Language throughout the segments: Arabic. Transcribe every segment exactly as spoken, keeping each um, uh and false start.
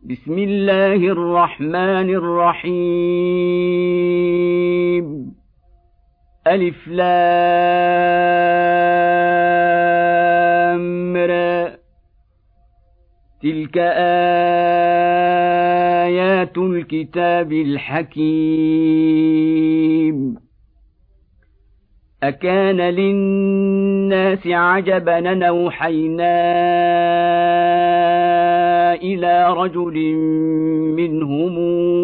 بسم الله الرحمن الرحيم ألف لام را تلك آيات الكتاب الحكيم أكان للناس عجبا أن أوحينا إلى رجل منهم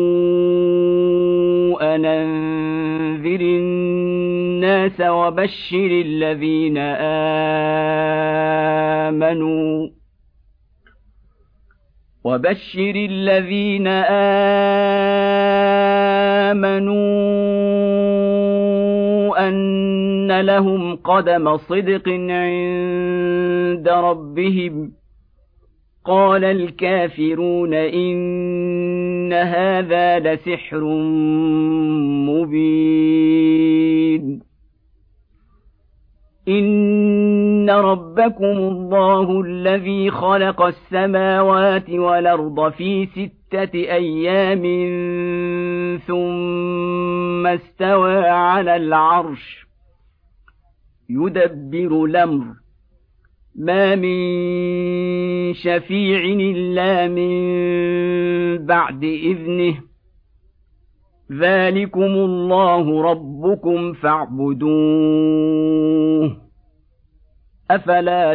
أن أنذر الناس وبشر الذين آمنوا وبشر الذين آمنوا أن لهم قدم صدق عند ربهم قال الكافرون إن هذا لسحر مبين إن ربكم الله الذي خلق السماوات والأرض في ستة أيام ثم استوى على العرش يدبر الأمر ما من شفيع إلا من بعد إذنه ذلكم الله ربكم فاعبدوه أفلا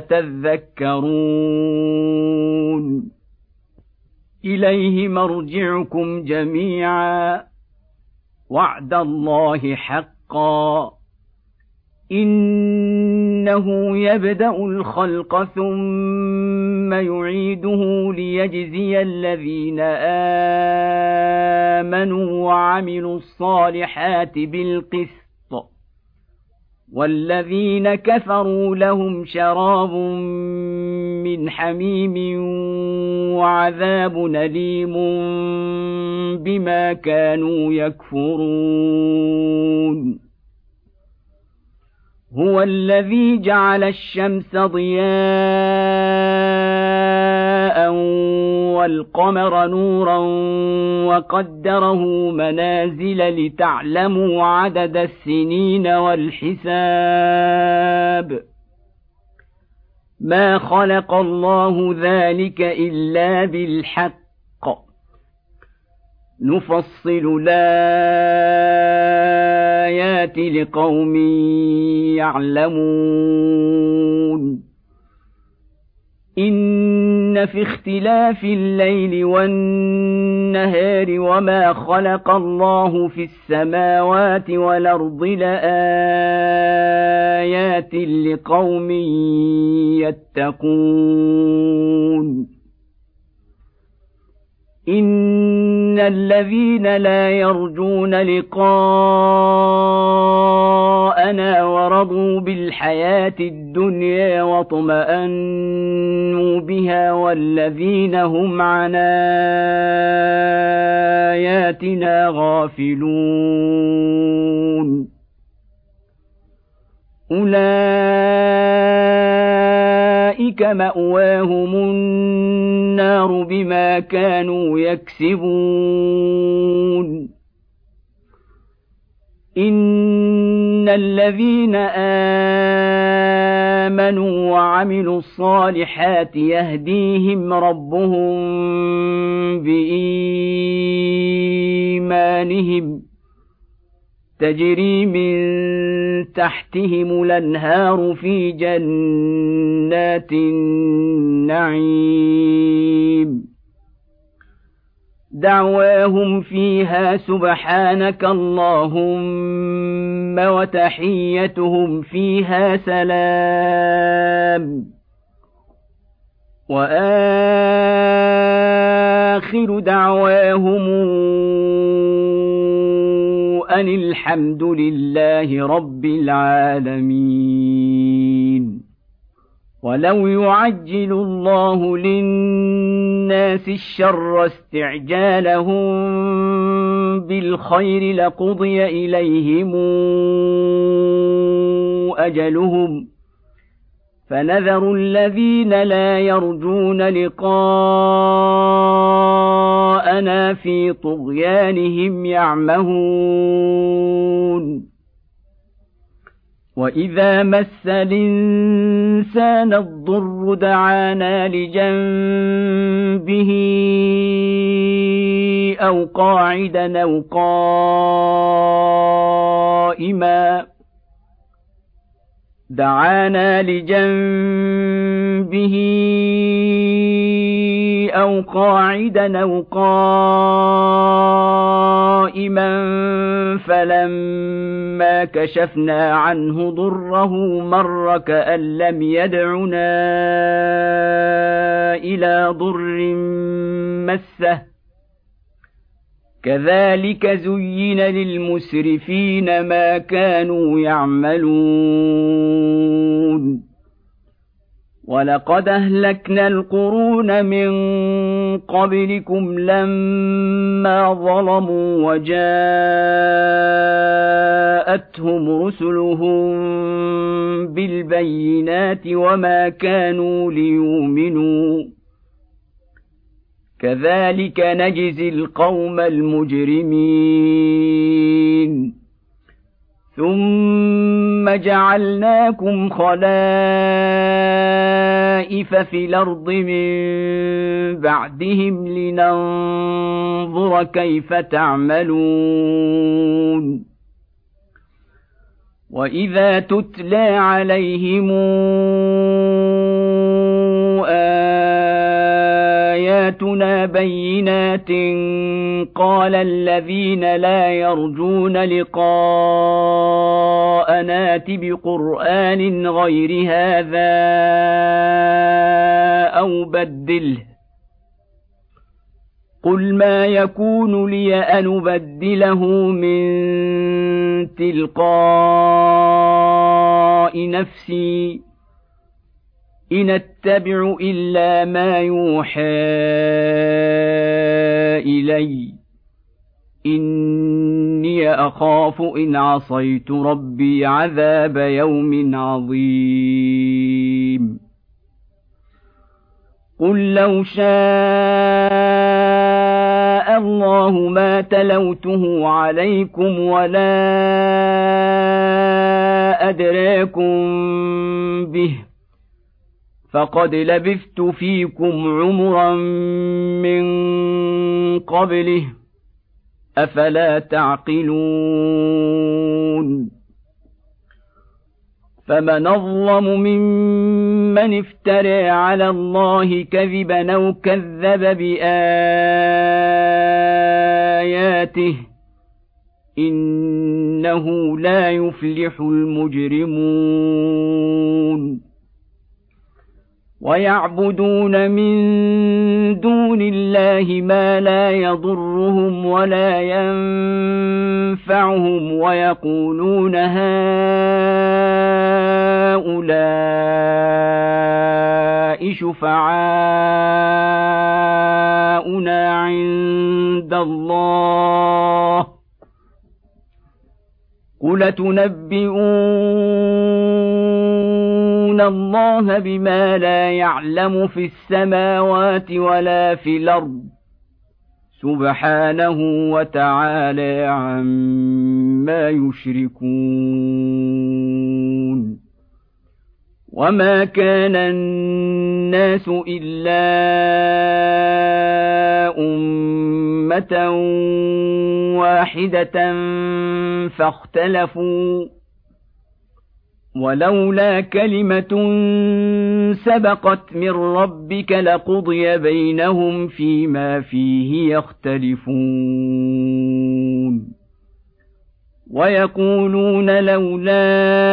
تذكرون إليه مرجعكم جميعا وعد الله حقا إنه يبدأ الخلق ثم يعيده ليجزي الذين آمنوا وعملوا الصالحات بالقسط والذين كفروا لهم شراب من حميم وعذاب أليم بما كانوا يكفرون هو الذي جعل الشمس ضياء والقمر نورا وقدره منازل لتعلموا عدد السنين والحساب ما خلق الله ذلك إلا بالحق نفصل الآيات لقوم يعلمون إن في اختلاف الليل والنهار وما خلق الله في السماوات والأرض لآيات لقوم يتقون إن الذين لا يرجون لقاءنا ورضوا بالحياة الدنيا واطمأنوا بها والذين هم عن آياتنا غافلون أولئك مأواهم النار بما كانوا يكسبون إن الذين آمنوا وعملوا الصالحات يهديهم ربهم بإيمانهم تجري من تحتهم الأنهار في جنات النعيم دعواهم فيها سبحانك اللهم وتحيتهم فيها سلام وآخر دعواهم أن الحمد لله رب العالمين ولو يعجل الله للناس الشر استعجالهم بالخير لقضي إليهم أجلهم فَنَذَرُ الَّذِينَ لَا يَرْجُونَ لِقَاءَنَا وَرَضُوا بِالْحَيَاةِ الدُّنْيَا وَاطْمَأَنُّوا بِهَا وَالَّذِينَ هُمْ عَنْ آيَاتِنَا غَافِلُونَ شركاءنا في طغيانهم يعمهون وإذا مس الإنسان الضر دعانا لجنبه أو قاعدا أو قائما دعانا لجنبه أو قاعدا أو قائما فلما كشفنا عنه ضره مر كأن لم يدعنا إلى ضر مسه كذلك زين للمسرفين ما كانوا يعملون ولقد أهلكنا القرون من قبلكم لما ظلموا وجاءتهم رسلهم بالبينات وما كانوا ليؤمنوا كذلك نجزي القوم المجرمين ثم جعلناكم خلائف في الأرض من بعدهم لننظر كيف تعملون وإذا تتلى عليهم آياتنا بينات قال الذين لا يرجون لقاءنا ائت بقرآن غير هذا أو بدله قل ما يكون لي أن أبدله من تلقاء نفسي إن أتبع إلا ما يوحى إلي إني أخاف إن عصيت ربي عذاب يوم عظيم قل لو شاء الله ما تلوته عليكم ولا أدراكم به فقد لبثت فيكم عمرا من قبله أفلا تعقلون فمن أظلم ممن افترى على الله كذبا أو كذب بآياته إنه لا يفلح المجرمون ويعبدون من دون الله ما لا يضرهم ولا ينفعهم ويقولون هؤلاء شفعاؤنا عند الله قل تنبئون الله بما لا يعلم في السماوات ولا في الأرض سبحانه وتعالى عما يشركون وما كان الناس إلا أمة واحدة فاختلفوا ولولا كلمة سبقت من ربك لقضي بينهم فيما فيه يختلفون ويقولون لولا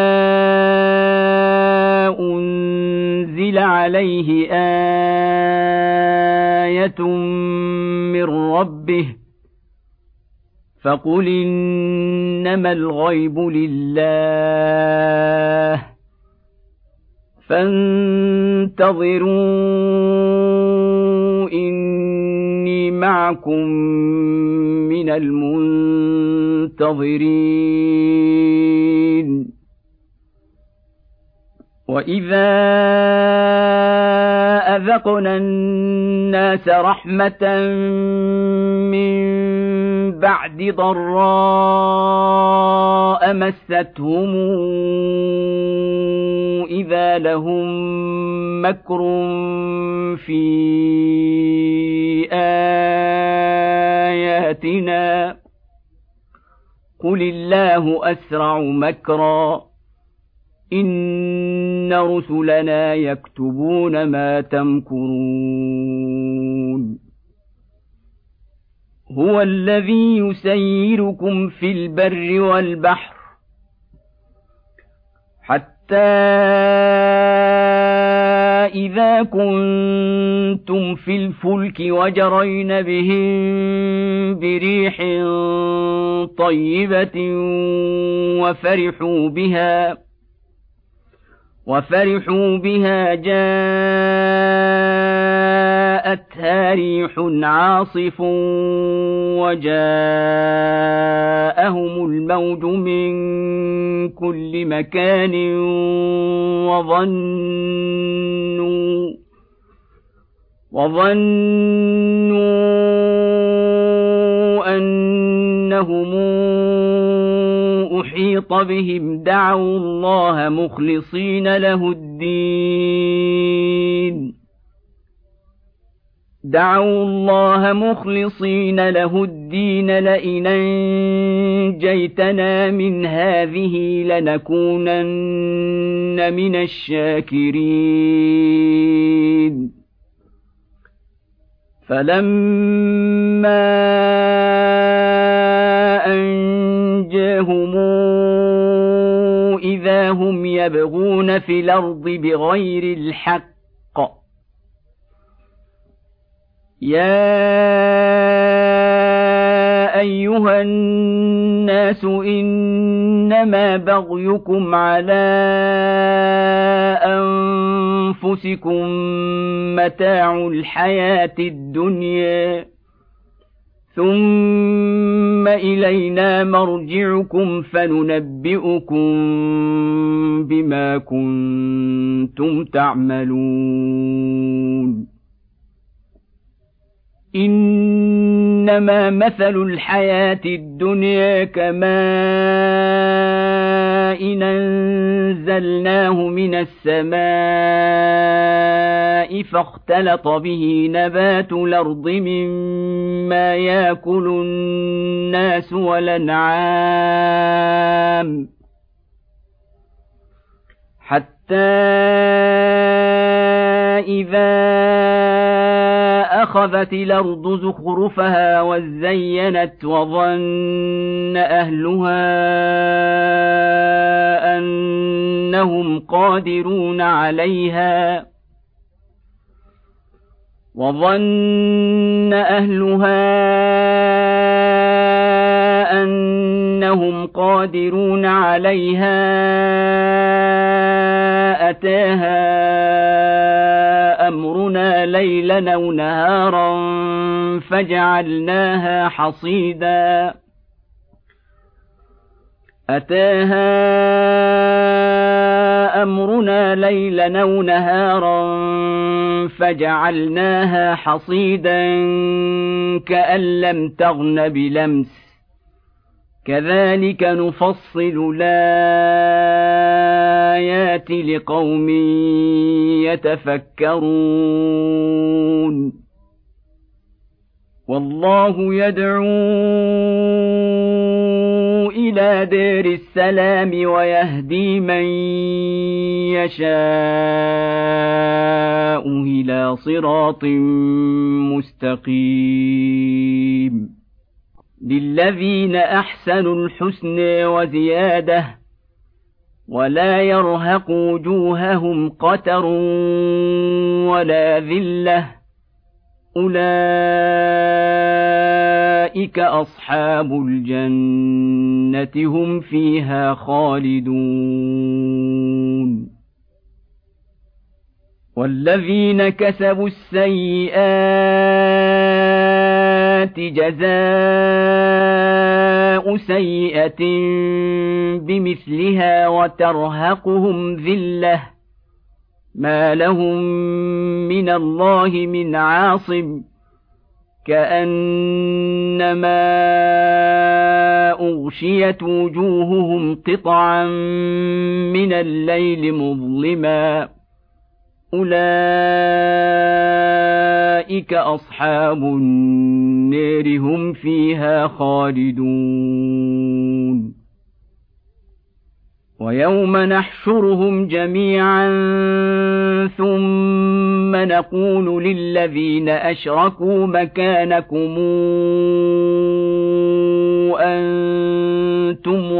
أنزل عليه آية من ربه فقل إنما الغيب لله فانتظروا إني معكم من المنتظرين وإذا أذقنا الناس رحمة من بعد ضراء مستهم إذا لهم مكر في آياتنا قل الله أسرع مكرا إن رسلنا يكتبون ما تمكرون هو الذي يسيركم في البر والبحر حتى إذا كنتم في الفلك وجرين بهم بريح طيبة وفرحوا بها وفرحوا بها جاءتها ريح عاصف وجاءهم الموج من كل مكان وظنوا وظنوا أنهم أحيط بهم دعوا الله مخلصين له الدين دعوا الله مخلصين له الدين لئن أنجيتنا من هذه لنكونن من الشاكرين فلما أنجاهم إذا هم يبغون في الأرض بغير الحق يا أيها الناس إنما بغيكم على أنفسكم متاع الحياة الدنيا ثم إلينا مرجعكم فننبئكم بما كنتم تعملون إنما مثل الحياة الدنيا كماء إن أنزلناه من السماء فاختلط به نبات الأرض مما يأكل الناس والأنعام حتى إذا أخذت الأرض زخرفها وزينت وظن أهلها أنهم قادرون عليها وظن أهلها أنهم قادرون عليها أتاها أمرنا ليلا أو نهارا فجعلناها حصيدا أتاها أمرنا ليلا أو نهارا فجعلناها حصيدا كأن لم تغن بلمس كذلك نفصل الآيات لقوم يتفكرون والله يدعو إلى دار السلام ويهدي من يشاء إلى صراط مستقيم للذين أحسنوا الحسنى وزيادة ولا يرهق وجوههم قتر ولا ذلة أولئك أصحاب الجنة هم فيها خالدون والذين كسبوا السيئات جزاء سيئة بمثلها وترهقهم ذلة ما لهم من الله من عاصم كأنما أغشيت وجوههم قطعا من الليل مظلما أولئك أصحاب النار هم فيها خالدون ويوم نحشرهم جميعا ثم نقول للذين أشركوا مكانكم أنتم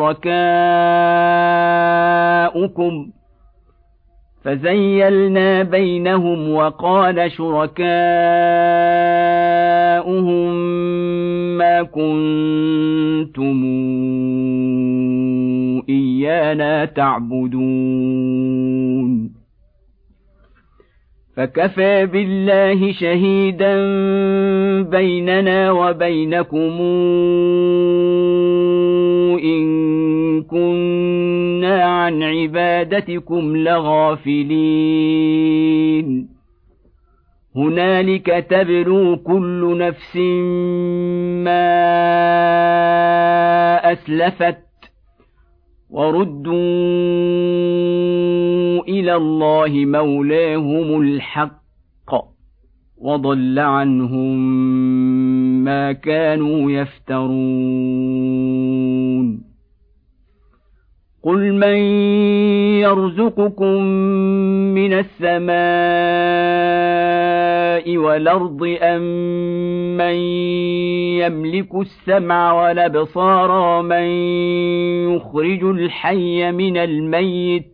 وشركاؤكم فزيلنا بينهم وقال شركاؤهم ما كنتم إيانا تعبدون فكفى بالله شهيدا بيننا وبينكم إن كنا عن عبادتكم لغافلين هنالك تبلو كل نفس ما أسلفت وردوا إلى الله مولاهم الحق وضل عنهم ما كانوا يفترون قل من يرزقكم من السماء والأرض أم من يملك السمع والأبصار ومن يخرج الحي من الميت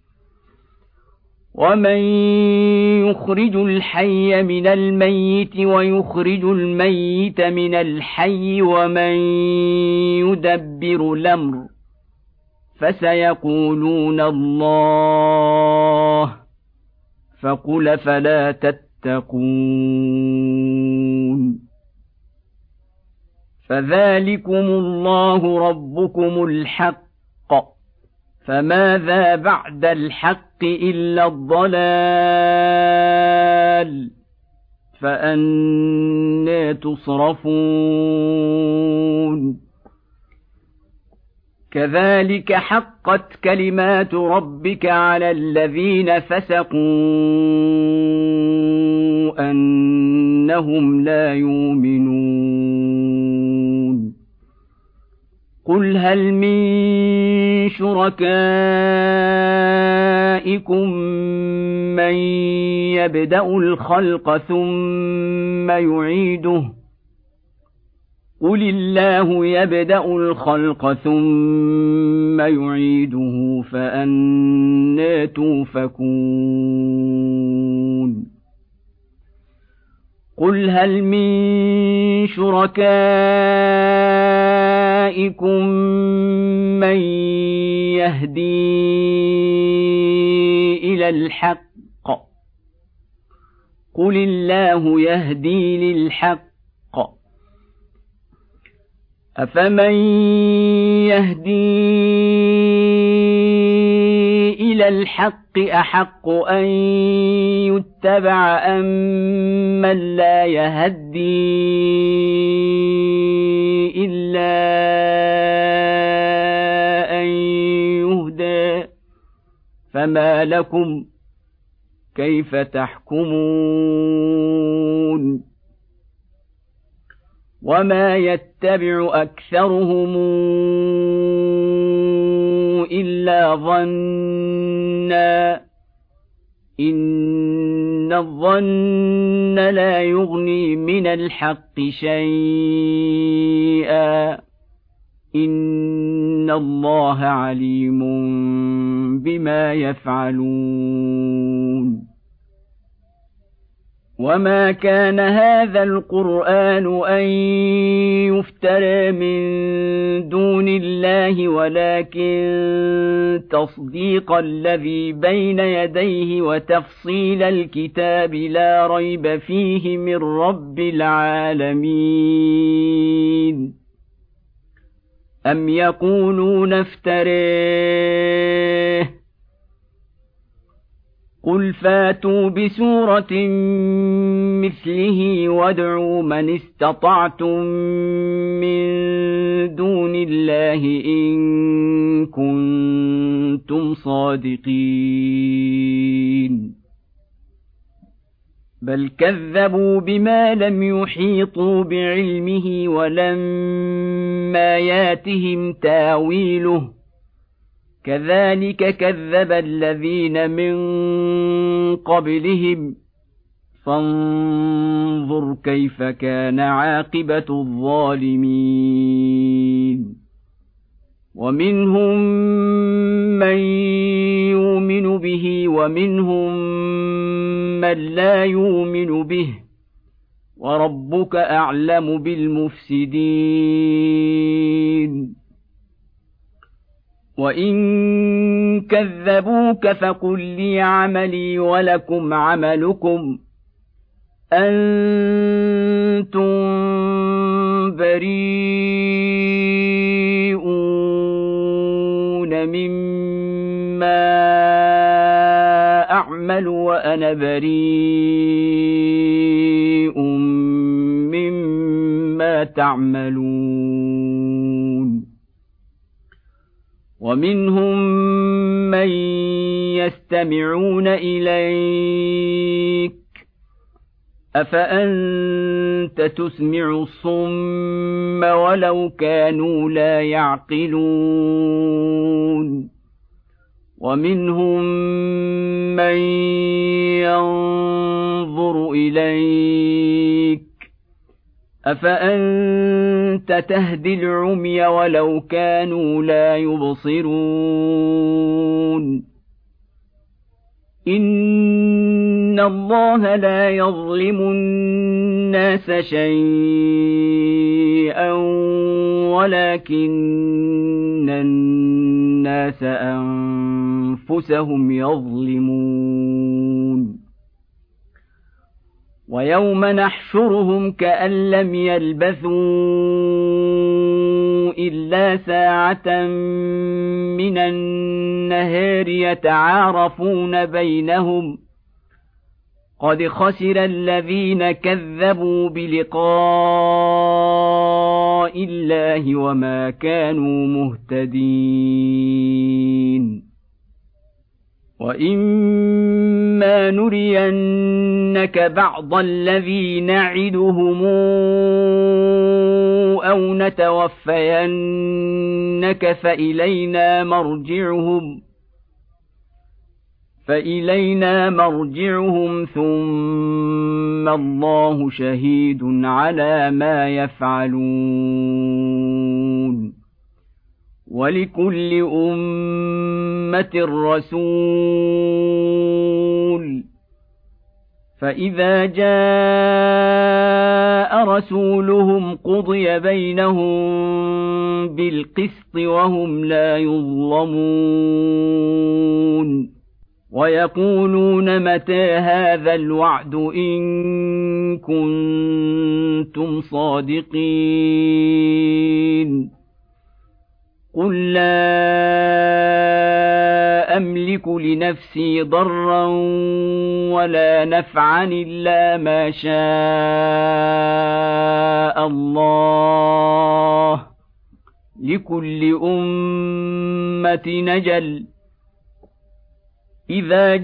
ومن يخرج الحي من الميت ويخرج الميت من الحي ومن يدبر الأمر فسيقولون الله فقل فلا تتقون فذلكم الله ربكم الحق فماذا بعد الحق إلا الضلال فأنى تصرفون كذلك حقت كلمات ربك على الذين فسقوا أنهم لا يؤمنون قل هل من شركائكم من يبدأ الخلق ثم يعيده قل الله يبدأ الخلق ثم يعيده فأنى توفكون قل هل من شركائكم من يهدي إلى الحق قل الله يهدي للحق أفمن يهدي إلى الحق أحق أن يتبع أم من لا يهدي إلا أن يهدى فما لكم كيف تحكمون وما يتبع أكثرهم إلا ظنا إن الظن لا يغني من الحق شيئا إن الله عليم بما يفعلون وما كان هذا القرآن أن يفترى من دون الله ولكن تصديق الذي بين يديه وتفصيل الكتاب لا ريب فيه من رب العالمين أم يقولون افتريه قل فاتوا بسورة مثله وادعوا من استطعتم من دون الله إن كنتم صادقين بل كذبوا بما لم يحيطوا بعلمه ولما ياتهم تاويله كذلك كذب الذين من قبلهم فانظر كيف كان عاقبة الظالمين ومنهم من يؤمن به ومنهم من لا يؤمن به وربك أعلم بالمفسدين وإن كذبوك فقل لي عملي ولكم عملكم أنتم بريئون مما أعمل وأنا بريء مما تعملون ومنهم من يستمعون إليك أفأنت تسمع الصم ولو كانوا لا يعقلون ومنهم من ينظر إليك أفأنت تهدي العمي ولو كانوا لا يبصرون إن الله لا يظلم الناس شيئا ولكن الناس أنفسهم يظلمون ويوم نحشرهم كأن لم يلبثوا إلا ساعة من النهار يتعارفون بينهم قد خسر الذين كذبوا بلقاء الله وما كانوا مهتدين وإما نرينك بعض الذي نعدهم أو نتوفينك فإلينا مرجعهم فإلينا مرجعهم ثم الله شهيد على ما يفعلون ولكل أمة رسول فإذا جاء رسولهم قضي بينهم بالقسط وهم لا يظلمون ويقولون متى هذا الوعد إن كنتم صادقين قل لا أملك لنفسي ضرا ولا نفعا إلا ما شاء الله لكل أمة نجل إذا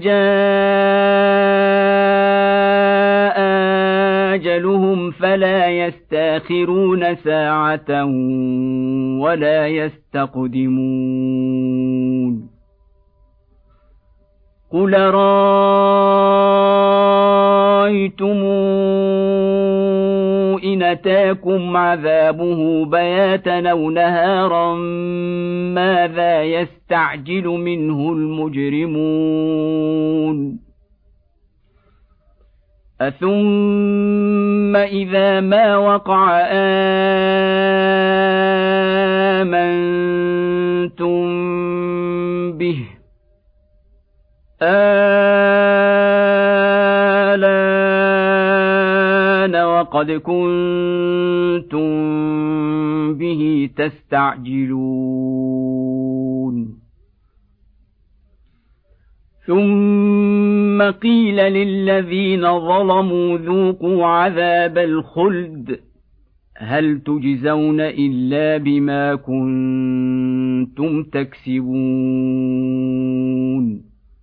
جاء أجلهم فلا يستأخرون ساعة ولا يستقدمون قل رأيتم إن أتاكم عذابه بياتا أو نهارا ماذا يستعجل منه المجرمون أثم إذا ما وقع آمنتم به آلان وقد كنتم به تستعجلون ثم قيل للذين ظلموا ذوقوا عذاب الخلد هل تجزون إلا بما كنتم تكسبون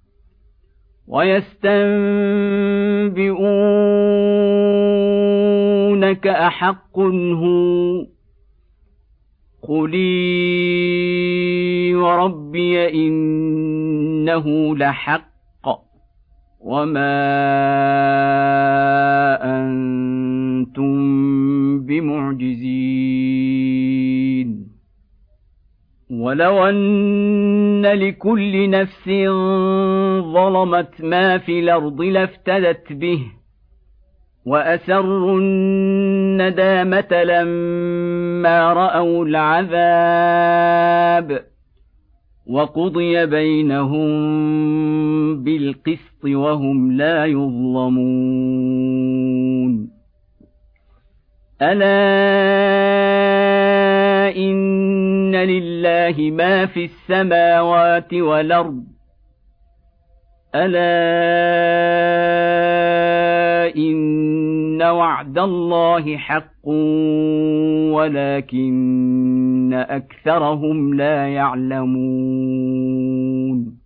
ويستنبئونك أحق هو قل وربي إنه لحق وما أنتم بمعجزين ولو أن لكل نفس ظلمت ما في الأرض لافتدت به وأسروا الندامة لما رأوا العذاب وقضي بينهم بالقسط وهم لا يظلمون ألا إن لله ما في السماوات والأرض ألا إن وعد الله حق ولكن أكثرهم لا يعلمون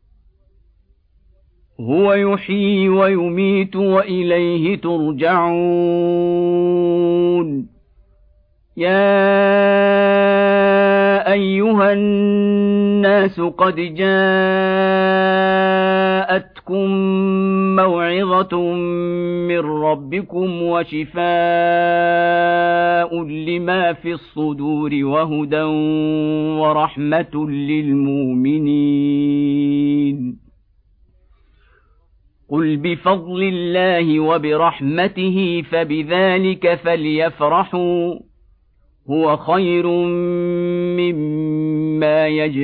هو يحيي ويميت وإليه ترجعون يا أيها الناس قد جاءتكم موعظة من ربكم وشفاء لما في الصدور وهدى ورحمة للمؤمنين قل بفضل الله وبرحمته فبذلك فليفرحوا هو خير مما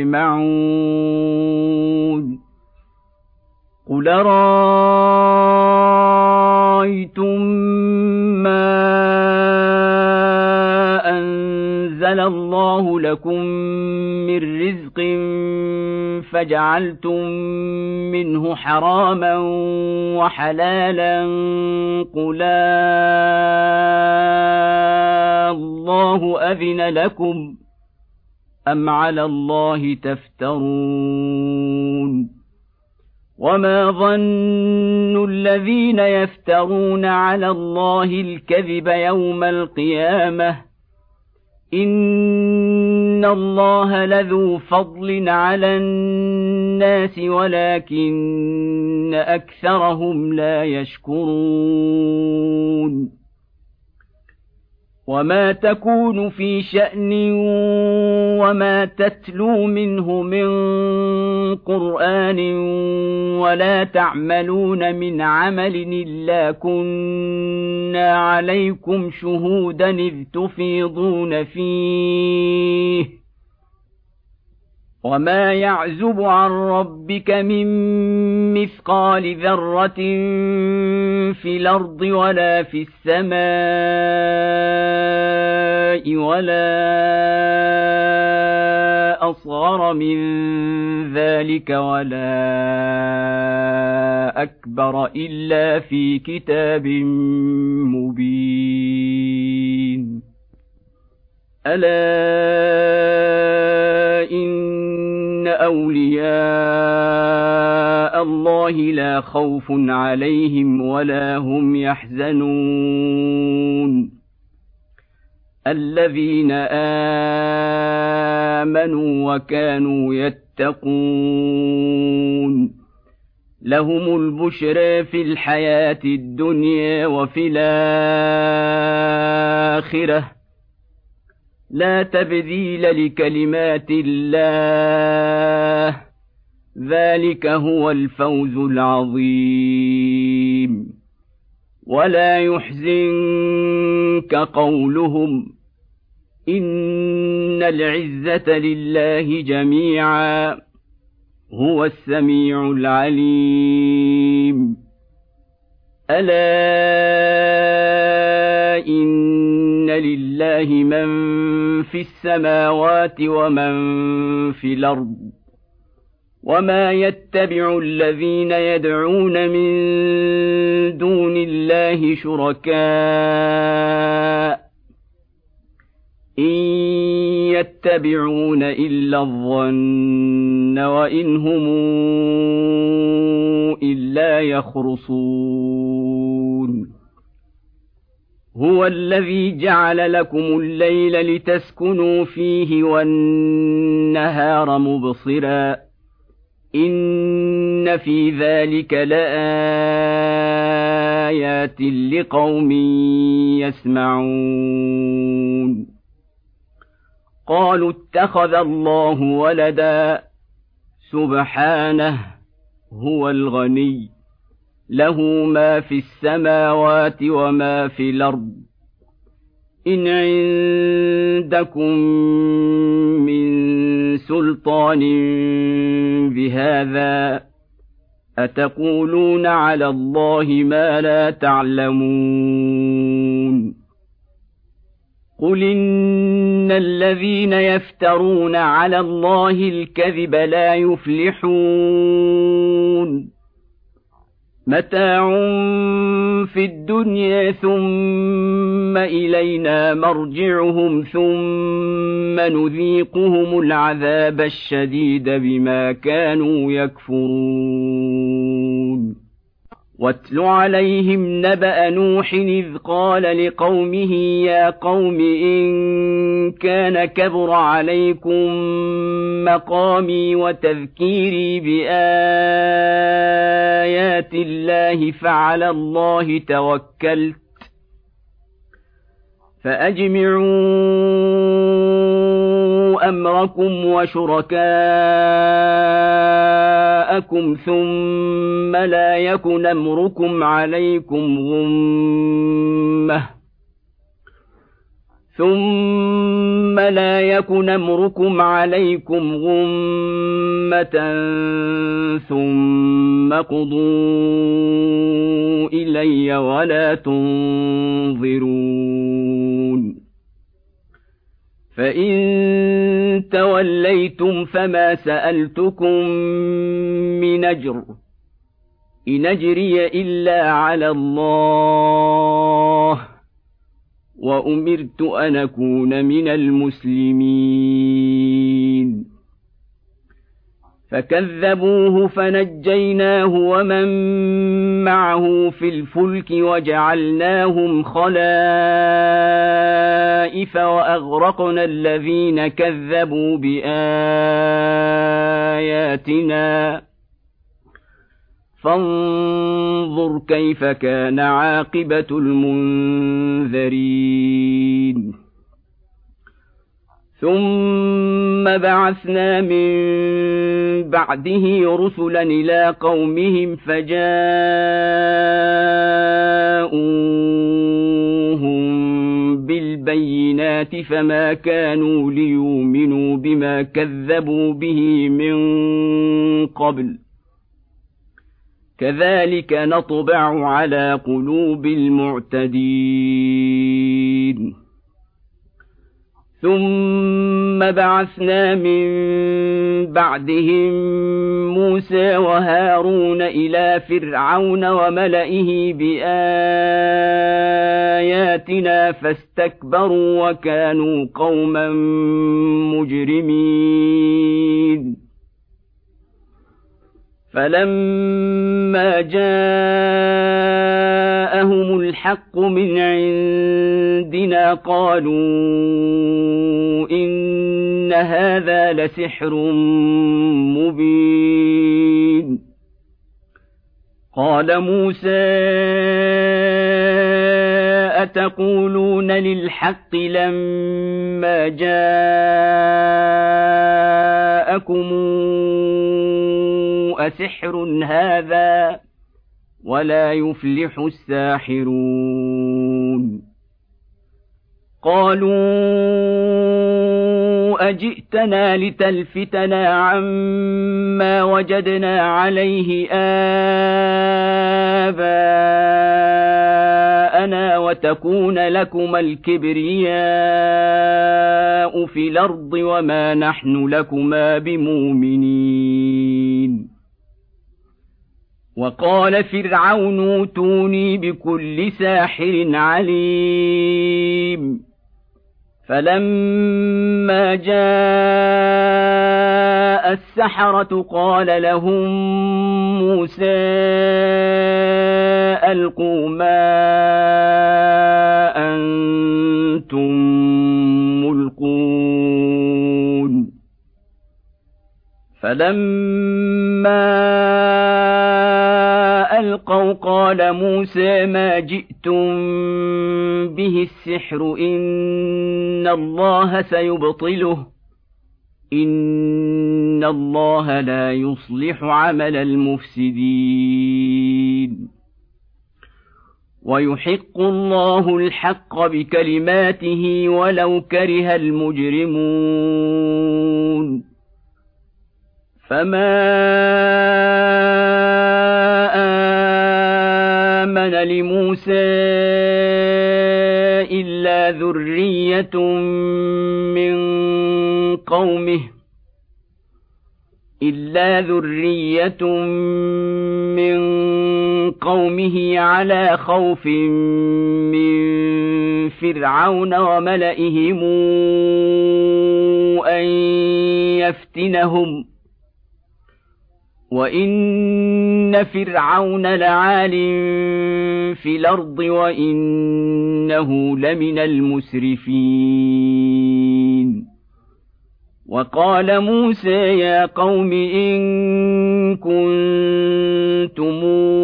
يجمعون قل رأيتم ما أنزل الله لكم من رزق فجعلتم منه حراما وحلالا قل الله أذن لكم أم على الله تفترون وما ظن الذين يفترون على الله الكذب يوم القيامة إن الله لذو فضل على الناس ولكن أكثرهم لا يشكرون وما تكون في شأن وما تتلو منه من قرآن ولا تعملون من عمل إلا كنا عليكم شهودا إذ تفيضون فيه وما يعزب عن ربك من مثقال ذرة في الأرض ولا في السماء ولا أصغر من ذلك ولا أكبر إلا في كتاب مبين ألا إن أولياء الله لا خوف عليهم ولا هم يحزنون الذين آمنوا وكانوا يتقون لهم البشرى في الحياة الدنيا وفي الآخرة لا تبديل لكلمات الله ذلك هو الفوز العظيم ولا يحزنك قولهم إن العزة لله جميعا هو السميع العليم ألا إن لله من في السماوات ومن في الأرض وما يتبع الذين يدعون من دون الله شركاء إن يتبعون إلا الظن وإن هم إلا يخرصون هو الذي جعل لكم الليل لتسكنوا فيه والنهار مبصرا إن في ذلك لآيات لقوم يسمعون قالوا اتخذ الله ولدا سبحانه هو الغني له ما في السماوات وما في الأرض إن عندكم من سلطان بهذا أتقولون على الله ما لا تعلمون قل إن الذين يفترون على الله الكذب لا يفلحون متاع في الدنيا ثم إلينا مرجعهم ثم نذيقهم العذاب الشديد بما كانوا يكفرون واتل عليهم نبأ نوح إذ قال لقومه يا قوم إن كان كبر عليكم مقامي وتذكيري بآيات الله فعلى الله توكلت فأجمعوا أمركم وشركاءكم ثم لا يكن أمركم عليكم غمة ثم لا يكن أمركم عليكم غمة ثم قضوا إلي ولا تنظرون فإن توليتم فما سألتكم من أجر إن أجري إلا على الله وأمرت أن أكون من المسلمين فكذبوه فنجيناه ومن معه في الفلك وجعلناهم خلائف وأغرقنا الذين كذبوا بآياتنا فانظر كيف كان عاقبة المنذرين ثم بعثنا من بعده رسلا إلى قومهم فجاءوهم بالبينات فما كانوا ليؤمنوا بما كذبوا به من قبل كذلك نطبع على قلوب المعتدين ثم بعثنا من بعدهم موسى وهارون إلى فرعون وملئه بآياتنا فاستكبروا وكانوا قوما مجرمين فلما جاءهم الحق من عندنا قالوا إن هذا لسحر مبين قال موسى أتقولون للحق لما جاءكم أسحر هذا ولا يفلح الساحرون قالوا أجئتنا لتلفتنا عما وجدنا عليه آباءنا وتكون لكما الكبرياء نشأ في الأرض وما نحن لكما بمؤمنين وقال فرعون ائتوني بكل ساحر عليم فلما جاء السحرة قال لهم موسى ألقوا ما أنتم ملقون فلما ألقوا قال موسى ما جئتم به السحر إن الله سيبطله إن الله لا يصلح عمل المفسدين ويحق الله الحق بكلماته ولو كره المجرمون فما آمن لموسى إلا ذرية من قومه إلا ذرية من قومه على خوف من فرعون وملئهم أن يفتنهم وإن فرعون لعال في الأرض وإنه لمن المسرفين وقال موسى يا قوم إن كنتم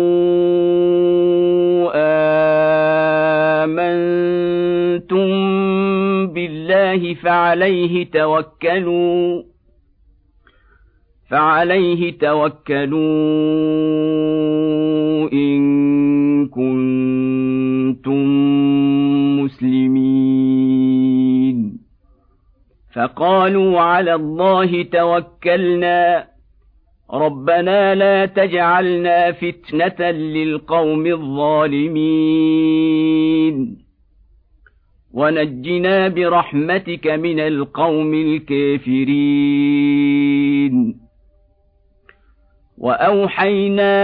آمنتم بالله فعليه توكلوا فعليه توكلوا إن كنتم مسلمين فقالوا على الله توكلنا ربنا لا تجعلنا فتنة للقوم الظالمين ونجنا برحمتك من القوم الكافرين وأوحينا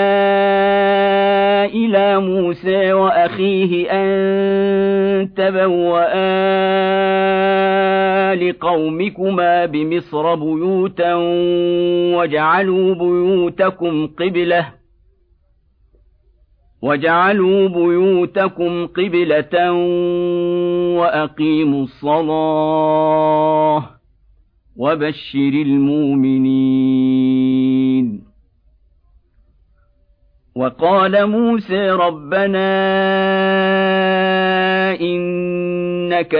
إلى موسى وأخيه أن تبوأ لقومكما بمصر بيوتا وجعلوا بيوتكم قبلة وجعلوا بيوتكم قبلة وأقيموا الصلاة وبشر المؤمنين وقال موسى ربنا إنك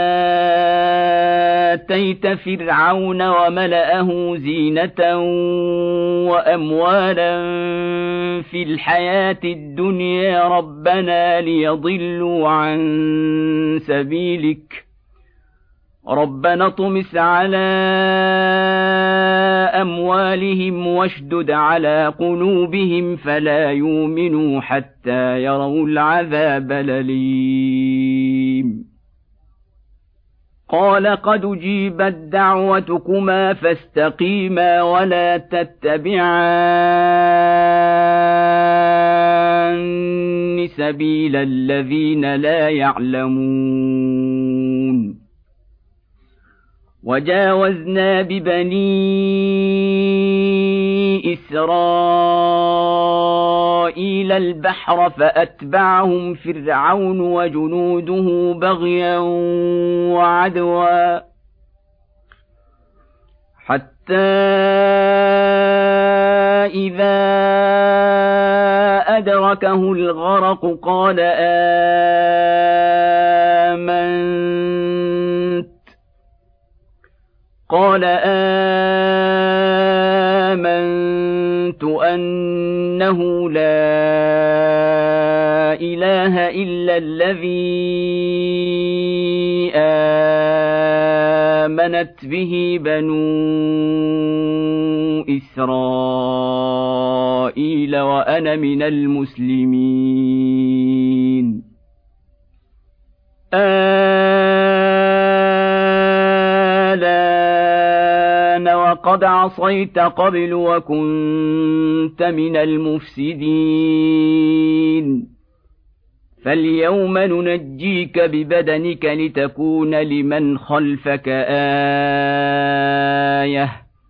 آتيت فرعون وملأه زينة وأموالا في الحياة الدنيا ربنا ليضلوا عن سبيلك ربنا اطمس على أموالهم واشدد على قلوبهم فلا يؤمنوا حتى يروا العذاب الأليم قال قد أجيبت دعوتكما فاستقيما ولا تتبعان سبيل الذين لا يعلمون وجاوزنا ببني إسرائيل البحر فأتبعهم فرعون وجنوده بغيا وعدوا حتى إذا أدركه الغرق قال آمنت قال آمنت أنه لا إله إلا الذي آمنت به بنو إسرائيل وأنا من المسلمين وقد عصيت قبل وكنت من المفسدين فاليوم ننجيك ببدنك لتكون لمن خلفك آية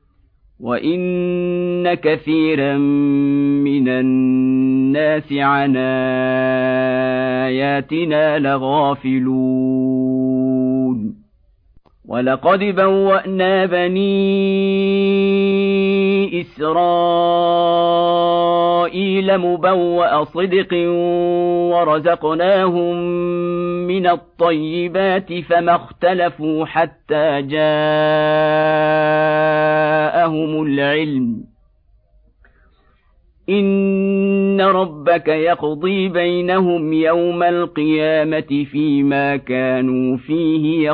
وإن كثيرا من الناس عن آياتنا لغافلون ولقد بوأنا بني إسرائيل مبوأ صدق ورزقناهم من الطيبات فما اختلفوا حتى جاءهم العلم إن ربك يقضي بينهم يوم القيامة فيما كانوا فيه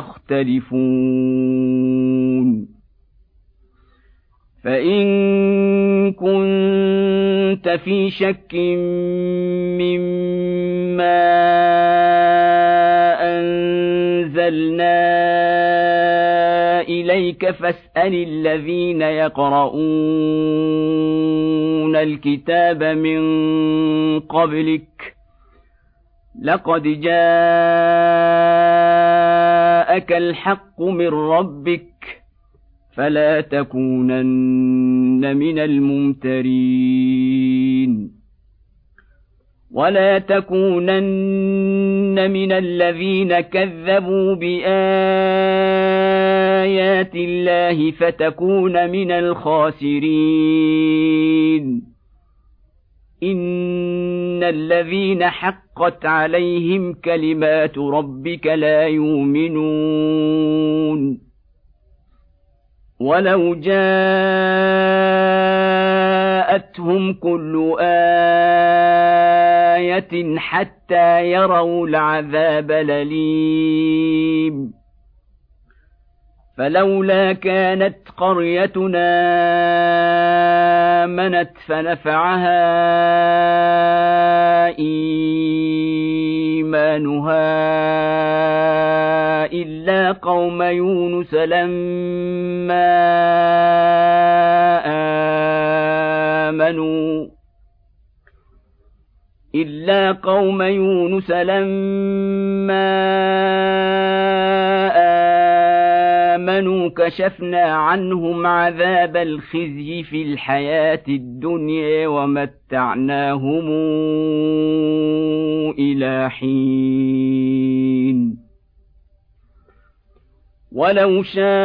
يختلفون فإن كنت في شك مما أنزلنا إليك فاسأل الذين يقرؤون الكتاب من قبلك لقد جاءك الحق من ربك فلا تكونن من الممترين ولا تكونن من الذين كذبوا بآيات الله فتكون من الخاسرين إن الذين حقت عليهم كلمات ربك لا يؤمنون ولو جاءتهم كل آية حتى يروا العذاب الأليم فلولا كانت قريتنا آمنت فنفعها إيمانها إلا قوم يونس لما آمنوا إلا قوم يونس لما آمنوا كشفنا عنهم عذاب الخزي في الحياة الدنيا ومتعناهم إلى حين ولو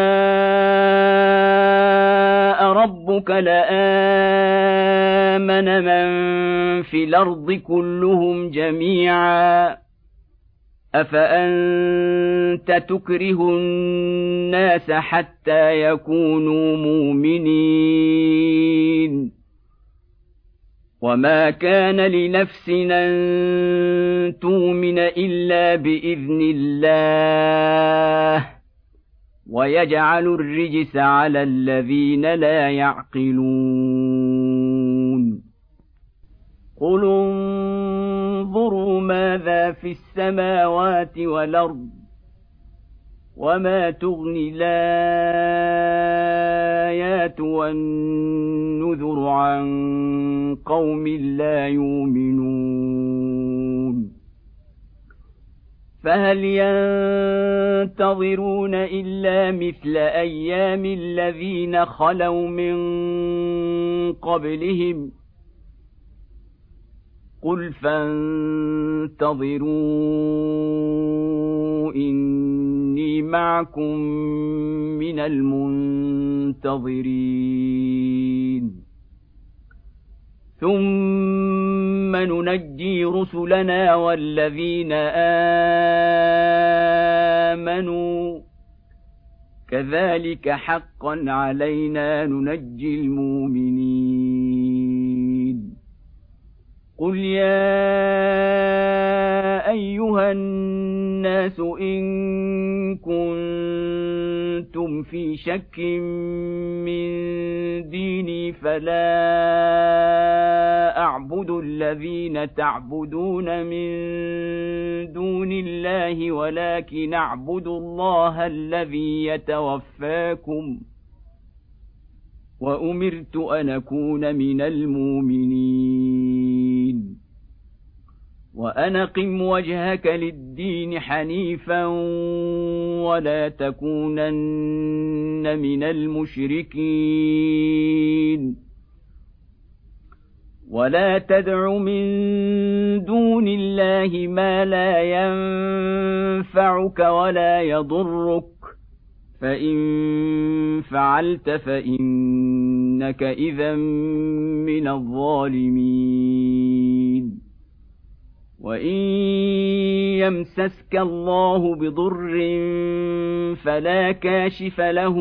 شاء ربك لآمن من في الأرض كلهم جميعا أفأنت تكره الناس حتى يكونوا مؤمنين وما كان لنفس أن تؤمن إلا بإذن الله ويجعل الرجس على الذين لا يعقلون قل انظروا ماذا في السماوات والأرض وما تغني الآيات والنذر عن قوم لا يؤمنون فهل ينتظرون إلا مثل أيام الذين خلوا من قبلهم قل فانتظروا إني معكم من المنتظرين ثم ننجي رسلنا والذين آمنوا كذلك حقا علينا ننجي المؤمنين قل يا أيها الناس إن كنتم في شك من ديني فلا أعبد الذين تعبدون من دون الله ولكن أعبد الله الذي يتوفاكم وأمرت أن أكون من المؤمنين وأن أقم وجهك للدين حنيفا ولا تكونن من المشركين ولا تدع من دون الله ما لا ينفعك ولا يضرك فإن فعلت فإنك إذا من الظالمين وإن يمسسك الله بضر فلا كاشف له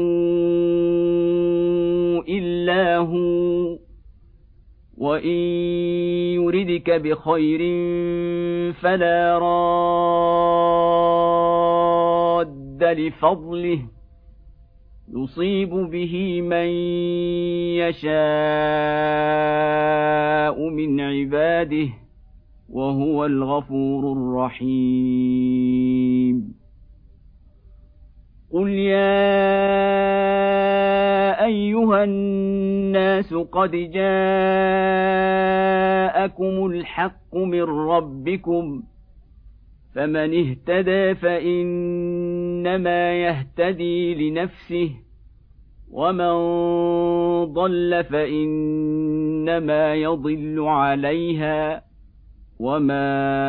إلا هو وإن يردك بخير فلا راد لفضله يصيب به من يشاء من عباده وهو الغفور الرحيم قل يا أيها الناس قد جاءكم الحق من ربكم فمن اهتدى فإنما يهتدي لنفسه ومن ضل فإنما يضل عليها وما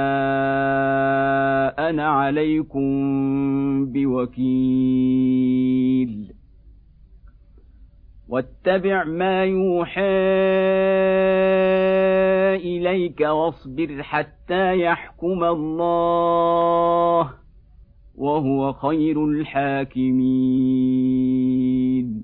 أنا عليكم بوكيل واتبع ما يوحى إليك واصبر حتى يحكم الله وهو خير الحاكمين